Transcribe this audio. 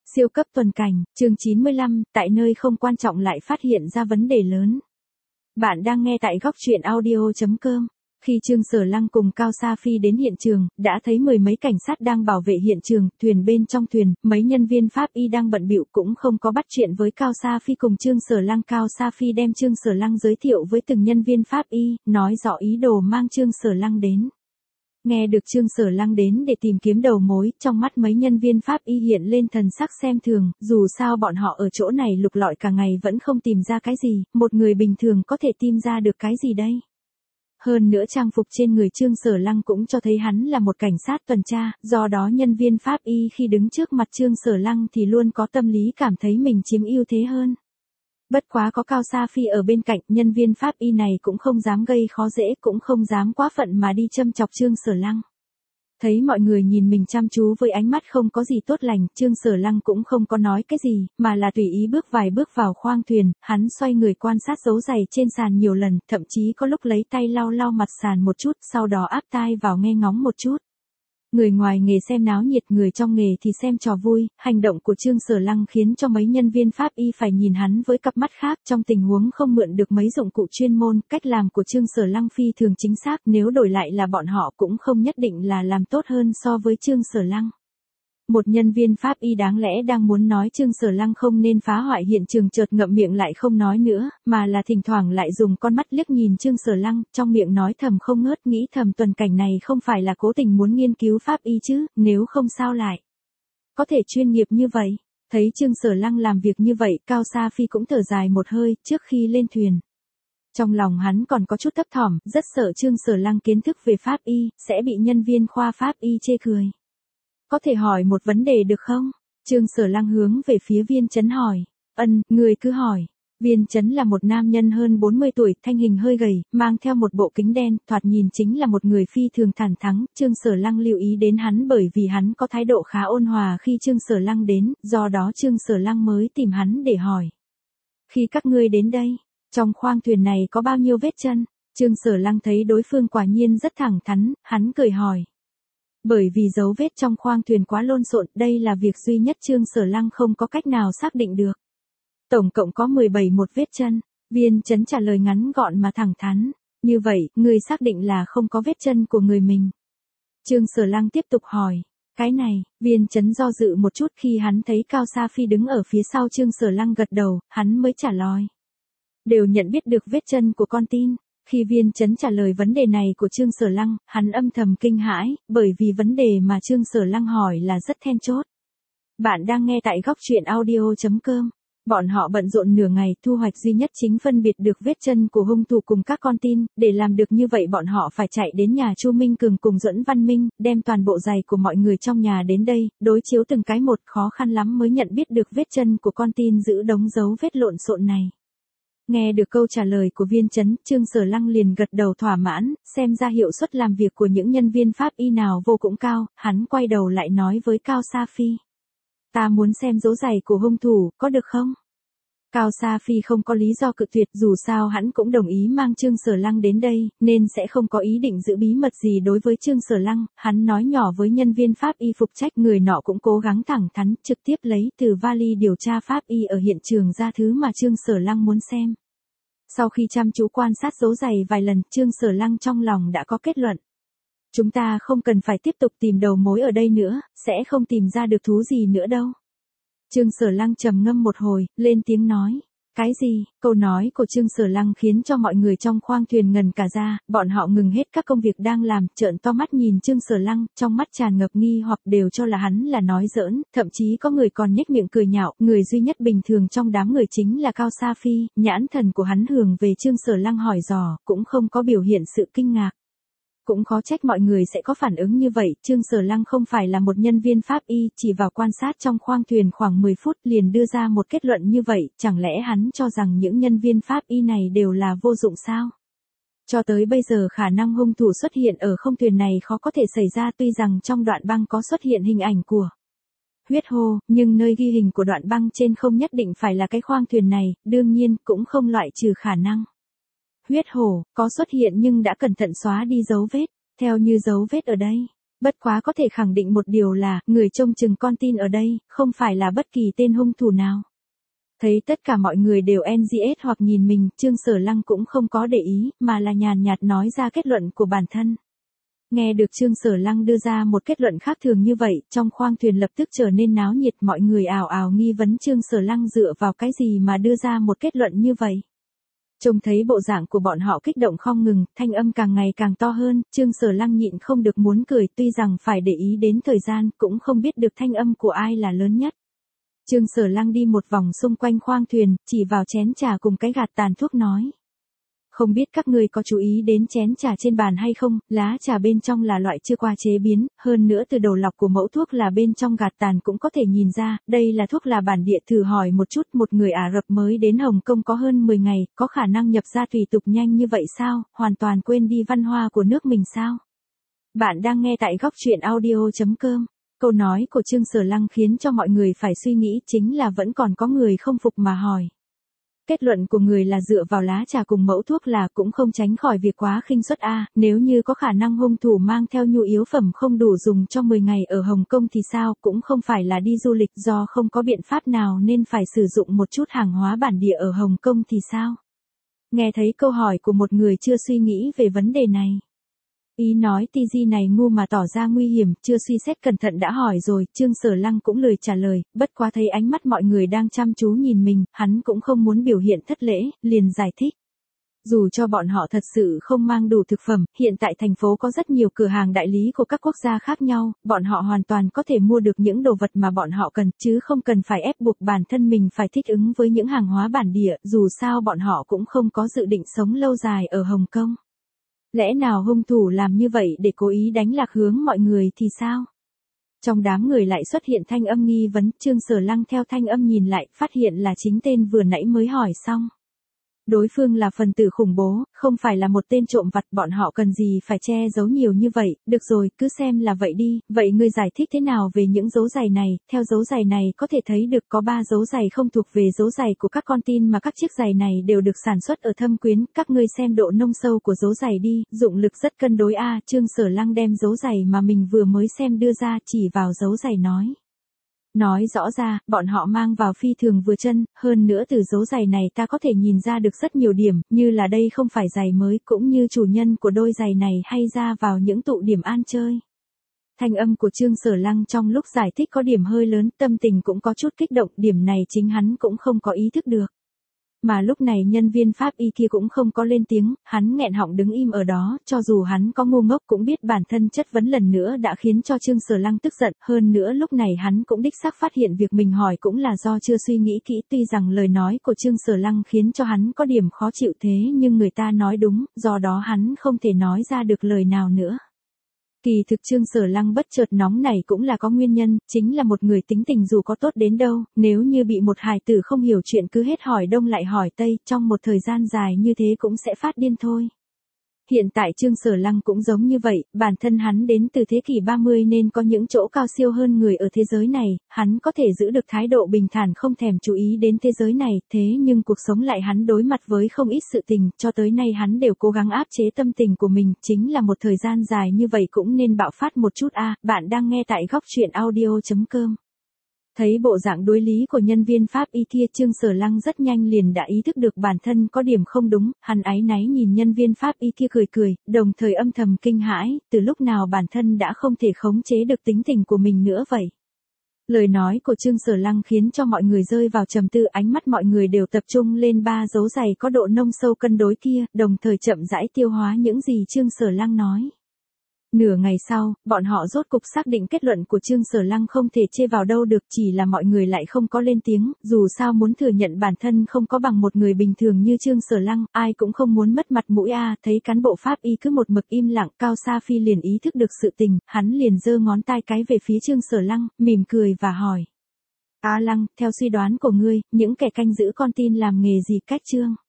Siêu cấp tuần cảnh, chương 95, tại nơi không quan trọng lại phát hiện ra vấn đề lớn. Bạn đang nghe tại góc truyện audio.com. Khi Trương Sở Lăng cùng Cao Sa Phi đến hiện trường, đã thấy mười mấy cảnh sát đang bảo vệ hiện trường, thuyền bên trong thuyền, mấy nhân viên pháp y đang bận bịu cũng không có bắt chuyện với Cao Sa Phi cùng Trương Sở Lăng. Cao Sa Phi đem Trương Sở Lăng giới thiệu với từng nhân viên pháp y, nói rõ ý đồ mang Trương Sở Lăng đến. Nghe được Trương Sở Lăng đến để tìm kiếm đầu mối, trong mắt mấy nhân viên pháp y hiện lên thần sắc xem thường, dù sao bọn họ ở chỗ này lục lọi cả ngày vẫn không tìm ra cái gì, một người bình thường có thể tìm ra được cái gì đây. Hơn nữa trang phục trên người Trương Sở Lăng cũng cho thấy hắn là một cảnh sát tuần tra, do đó nhân viên pháp y khi đứng trước mặt Trương Sở Lăng thì luôn có tâm lý cảm thấy mình chiếm ưu thế hơn. Bất quá có Cao Sa Phi ở bên cạnh, nhân viên pháp y này cũng không dám gây khó dễ, cũng không dám quá phận mà đi châm chọc Trương Sở Lăng. Thấy mọi người nhìn mình chăm chú với ánh mắt không có gì tốt lành, Trương Sở Lăng cũng không có nói cái gì, mà là tùy ý bước vài bước vào khoang thuyền, hắn xoay người quan sát dấu giày trên sàn nhiều lần, thậm chí có lúc lấy tay lau lau mặt sàn một chút, sau đó áp tai vào nghe ngóng một chút. Người ngoài nghề xem náo nhiệt, người trong nghề thì xem trò vui, hành động của Trương Sở Lăng khiến cho mấy nhân viên pháp y phải nhìn hắn với cặp mắt khác. Trong tình huống không mượn được mấy dụng cụ chuyên môn, cách làm của Trương Sở Lăng phi thường chính xác, nếu đổi lại là bọn họ cũng không nhất định là làm tốt hơn so với Trương Sở Lăng. Một nhân viên pháp y đáng lẽ đang muốn nói Trương Sở Lăng không nên phá hoại hiện trường, chợt ngậm miệng lại không nói nữa, mà là thỉnh thoảng lại dùng con mắt liếc nhìn Trương Sở Lăng, trong miệng nói thầm không ngớt, nghĩ thầm tuần cảnh này không phải là cố tình muốn nghiên cứu pháp y chứ, nếu không sao lại có thể chuyên nghiệp như vậy. Thấy Trương Sở Lăng làm việc như vậy, Cao Sa Phi cũng thở dài một hơi trước khi lên thuyền. Trong lòng hắn còn có chút thấp thỏm, rất sợ Trương Sở Lăng kiến thức về pháp y sẽ bị nhân viên khoa pháp y chê cười. Có thể hỏi một vấn đề được không? Trương Sở Lăng hướng về phía Viên Chấn hỏi. Người cứ hỏi. Viên Chấn là một nam nhân hơn 40 tuổi, thanh hình hơi gầy, mang theo một bộ kính đen, thoạt nhìn chính là một người phi thường thẳng thắn. Trương Sở Lăng lưu ý đến hắn bởi vì hắn có thái độ khá ôn hòa khi Trương Sở Lăng đến, do đó Trương Sở Lăng mới tìm hắn để hỏi. Khi các ngươi đến đây, trong khoang thuyền này có bao nhiêu vết chân? Trương Sở Lăng thấy đối phương quả nhiên rất thẳng thắn, hắn cười hỏi. Bởi vì dấu vết trong khoang thuyền quá lộn xộn, đây là việc duy nhất Trương Sở Lăng không có cách nào xác định được. Tổng cộng có 17 một vết chân. Viên Chấn trả lời ngắn gọn mà thẳng thắn. Như vậy, người xác định là không có vết chân của người mình. Trương Sở Lăng tiếp tục hỏi. Cái này, Viên Chấn do dự một chút, khi hắn thấy Cao Sa Phi đứng ở phía sau Trương Sở Lăng gật đầu, hắn mới trả lời. Đều nhận biết được vết chân của con tin. Khi Viên Chấn trả lời vấn đề này của Trương Sở Lăng, hắn âm thầm kinh hãi, bởi vì vấn đề mà Trương Sở Lăng hỏi là rất then chốt. Bạn đang nghe tại góc truyện audio.com. Bọn họ bận rộn nửa ngày, thu hoạch duy nhất chính phân biệt được vết chân của hung thủ cùng các con tin, để làm được như vậy bọn họ phải chạy đến nhà Chu Minh Cường cùng Duẫn Văn Minh, đem toàn bộ giày của mọi người trong nhà đến đây, đối chiếu từng cái một, khó khăn lắm mới nhận biết được vết chân của con tin giữ đống dấu vết lộn xộn này. Nghe được câu trả lời của Viên Chấn, Trương Sở Lăng liền gật đầu thỏa mãn, xem ra hiệu suất làm việc của những nhân viên pháp y nào vô cùng cao, hắn quay đầu lại nói với Cao Sa Phi. Ta muốn xem dấu giày của hung thủ, có được không? Cao Sa Phi không có lý do cự tuyệt, dù sao hắn cũng đồng ý mang Trương Sở Lăng đến đây, nên sẽ không có ý định giữ bí mật gì đối với Trương Sở Lăng. Hắn nói nhỏ với nhân viên pháp y phục trách, người nọ cũng cố gắng thẳng thắn, trực tiếp lấy từ vali điều tra pháp y ở hiện trường ra thứ mà Trương Sở Lăng muốn xem. Sau khi chăm chú quan sát dấu giày vài lần, Trương Sở Lăng trong lòng đã có kết luận. Chúng ta không cần phải tiếp tục tìm đầu mối ở đây nữa, sẽ không tìm ra được thú gì nữa đâu. Trương Sở Lăng trầm ngâm một hồi, lên tiếng nói. Cái gì? Câu nói của Trương Sở Lăng khiến cho mọi người trong khoang thuyền ngần cả ra, bọn họ ngừng hết các công việc đang làm, trợn to mắt nhìn Trương Sở Lăng, trong mắt tràn ngập nghi hoặc, đều cho là hắn là nói giỡn, thậm chí có người còn nhếch miệng cười nhạo. Người duy nhất bình thường trong đám người chính là Cao Sa Phi, nhãn thần của hắn hướng về Trương Sở Lăng hỏi dò, cũng không có biểu hiện sự kinh ngạc. Cũng khó trách mọi người sẽ có phản ứng như vậy, Trương Sở Lăng không phải là một nhân viên pháp y, chỉ vào quan sát trong khoang thuyền khoảng 10 phút liền đưa ra một kết luận như vậy, chẳng lẽ hắn cho rằng những nhân viên pháp y này đều là vô dụng sao? Cho tới bây giờ khả năng hung thủ xuất hiện ở không thuyền này khó có thể xảy ra, tuy rằng trong đoạn băng có xuất hiện hình ảnh của huyết hồ, nhưng nơi ghi hình của đoạn băng trên không nhất định phải là cái khoang thuyền này, đương nhiên cũng không loại trừ khả năng. Huyết hổ có xuất hiện nhưng đã cẩn thận xóa đi dấu vết, theo như dấu vết ở đây. Bất quá có thể khẳng định một điều là, người trông chừng con tin ở đây, không phải là bất kỳ tên hung thủ nào. Thấy tất cả mọi người đều NGS hoặc nhìn mình, Trương Sở Lăng cũng không có để ý, mà là nhàn nhạt nói ra kết luận của bản thân. Nghe được Trương Sở Lăng đưa ra một kết luận khác thường như vậy, trong khoang thuyền lập tức trở nên náo nhiệt, mọi người ào ào nghi vấn Trương Sở Lăng dựa vào cái gì mà đưa ra một kết luận như vậy. Trông thấy bộ dạng của bọn họ kích động không ngừng, thanh âm càng ngày càng to hơn, Trương Sở Lăng nhịn không được muốn cười, tuy rằng phải để ý đến thời gian, cũng không biết được thanh âm của ai là lớn nhất. Trương Sở Lăng đi một vòng xung quanh khoang thuyền, chỉ vào chén trà cùng cái gạt tàn thuốc nói. Không biết các người có chú ý đến chén trà trên bàn hay không, lá trà bên trong là loại chưa qua chế biến, hơn nữa từ đầu lọc của mẫu thuốc là bên trong gạt tàn cũng có thể nhìn ra, đây là thuốc là bản địa. Thử hỏi một chút, một người Ả Rập mới đến Hồng Kông có hơn 10 ngày, có khả năng nhập ra tùy tục nhanh như vậy sao, hoàn toàn quên đi văn hóa của nước mình sao? Bạn đang nghe tại góc truyện audio.com. Câu nói của Trương Sở Lăng khiến cho mọi người phải suy nghĩ, chính là vẫn còn có người không phục mà hỏi. Kết luận của người là dựa vào lá trà cùng mẫu thuốc là cũng không tránh khỏi việc quá khinh suất a, nếu như có khả năng hung thủ mang theo nhu yếu phẩm không đủ dùng cho 10 ngày ở Hồng Kông thì sao, cũng không phải là đi du lịch do không có biện pháp nào nên phải sử dụng một chút hàng hóa bản địa ở Hồng Kông thì sao? Nghe thấy câu hỏi của một người chưa suy nghĩ về vấn đề này. Ý nói TG này ngu mà tỏ ra nguy hiểm, chưa suy xét cẩn thận đã hỏi rồi, Trương Sở Lăng cũng lười trả lời, bất quá thấy ánh mắt mọi người đang chăm chú nhìn mình, hắn cũng không muốn biểu hiện thất lễ, liền giải thích. Dù cho bọn họ thật sự không mang đủ thực phẩm, hiện tại thành phố có rất nhiều cửa hàng đại lý của các quốc gia khác nhau, bọn họ hoàn toàn có thể mua được những đồ vật mà bọn họ cần, chứ không cần phải ép buộc bản thân mình phải thích ứng với những hàng hóa bản địa, dù sao bọn họ cũng không có dự định sống lâu dài ở Hồng Kông. Lẽ nào hung thủ làm như vậy để cố ý đánh lạc hướng mọi người thì sao? Trong đám người lại xuất hiện thanh âm nghi vấn, Trương Sở Lăng theo thanh âm nhìn lại, phát hiện là chính tên vừa nãy mới hỏi xong. Đối phương là phần tử khủng bố, không phải là một tên trộm vặt, bọn họ cần gì phải che giấu nhiều như vậy, được rồi, cứ xem là vậy đi, vậy ngươi giải thích thế nào về những dấu giày này, theo dấu giày này có thể thấy được có 3 dấu giày không thuộc về dấu giày của các con tin mà các chiếc giày này đều được sản xuất ở Thâm Quyến, các ngươi xem độ nông sâu của dấu giày đi, dụng lực rất cân đối a. Trương Sở Lăng đem dấu giày mà mình vừa mới xem đưa ra, chỉ vào dấu giày nói. Nói rõ ra, bọn họ mang vào phi thường vừa chân, hơn nữa từ dấu giày này ta có thể nhìn ra được rất nhiều điểm, như là đây không phải giày mới, cũng như chủ nhân của đôi giày này hay ra vào những tụ điểm ăn chơi. Thanh âm của Trương Sở Lăng trong lúc giải thích có điểm hơi lớn, tâm tình cũng có chút kích động, điểm này chính hắn cũng không có ý thức được. Mà lúc này nhân viên pháp y kia cũng không có lên tiếng, hắn nghẹn họng đứng im ở đó, cho dù hắn có ngu ngốc cũng biết bản thân chất vấn lần nữa đã khiến cho Trương Sở Lăng tức giận, hơn nữa lúc này hắn cũng đích xác phát hiện việc mình hỏi cũng là do chưa suy nghĩ kỹ, tuy rằng lời nói của Trương Sở Lăng khiến cho hắn có điểm khó chịu thế nhưng người ta nói đúng, do đó hắn không thể nói ra được lời nào nữa. Kỳ thực Trương Sở Lăng bất chợt nóng này cũng là có nguyên nhân, chính là một người tính tình dù có tốt đến đâu, nếu như bị một hài tử không hiểu chuyện cứ hết hỏi đông lại hỏi tây, trong một thời gian dài như thế cũng sẽ phát điên thôi. Hiện tại Trương Sở Lăng cũng giống như vậy, bản thân hắn đến từ thế kỷ 30 nên có những chỗ cao siêu hơn người ở thế giới này, hắn có thể giữ được thái độ bình thản không thèm chú ý đến thế giới này, thế nhưng cuộc sống lại hắn đối mặt với không ít sự tình, cho tới nay hắn đều cố gắng áp chế tâm tình của mình, chính là một thời gian dài như vậy cũng nên bạo phát một chút a. Bạn đang nghe tại góc truyện audio.com. Thấy bộ dạng đối lý của nhân viên pháp y kia, Trương Sở Lăng rất nhanh liền đã ý thức được bản thân có điểm không đúng, hắn áy náy nhìn nhân viên pháp y kia cười cười, đồng thời âm thầm kinh hãi, từ lúc nào bản thân đã không thể khống chế được tính tình của mình nữa vậy. Lời nói của Trương Sở Lăng khiến cho mọi người rơi vào trầm tư, ánh mắt mọi người đều tập trung lên 3 dấu giày có độ nông sâu cân đối kia, đồng thời chậm rãi tiêu hóa những gì Trương Sở Lăng nói. Nửa ngày sau, bọn họ rốt cục xác định kết luận của Trương Sở Lăng không thể chê vào đâu được, chỉ là mọi người lại không có lên tiếng, dù sao muốn thừa nhận bản thân không có bằng một người bình thường như Trương Sở Lăng, ai cũng không muốn mất mặt mũi a. Thấy cán bộ pháp y cứ một mực im lặng, Cao Sa Phi liền ý thức được sự tình, hắn liền giơ ngón tay cái về phía Trương Sở Lăng, mỉm cười và hỏi. A Lăng, theo suy đoán của ngươi, những kẻ canh giữ con tin làm nghề gì cách Trương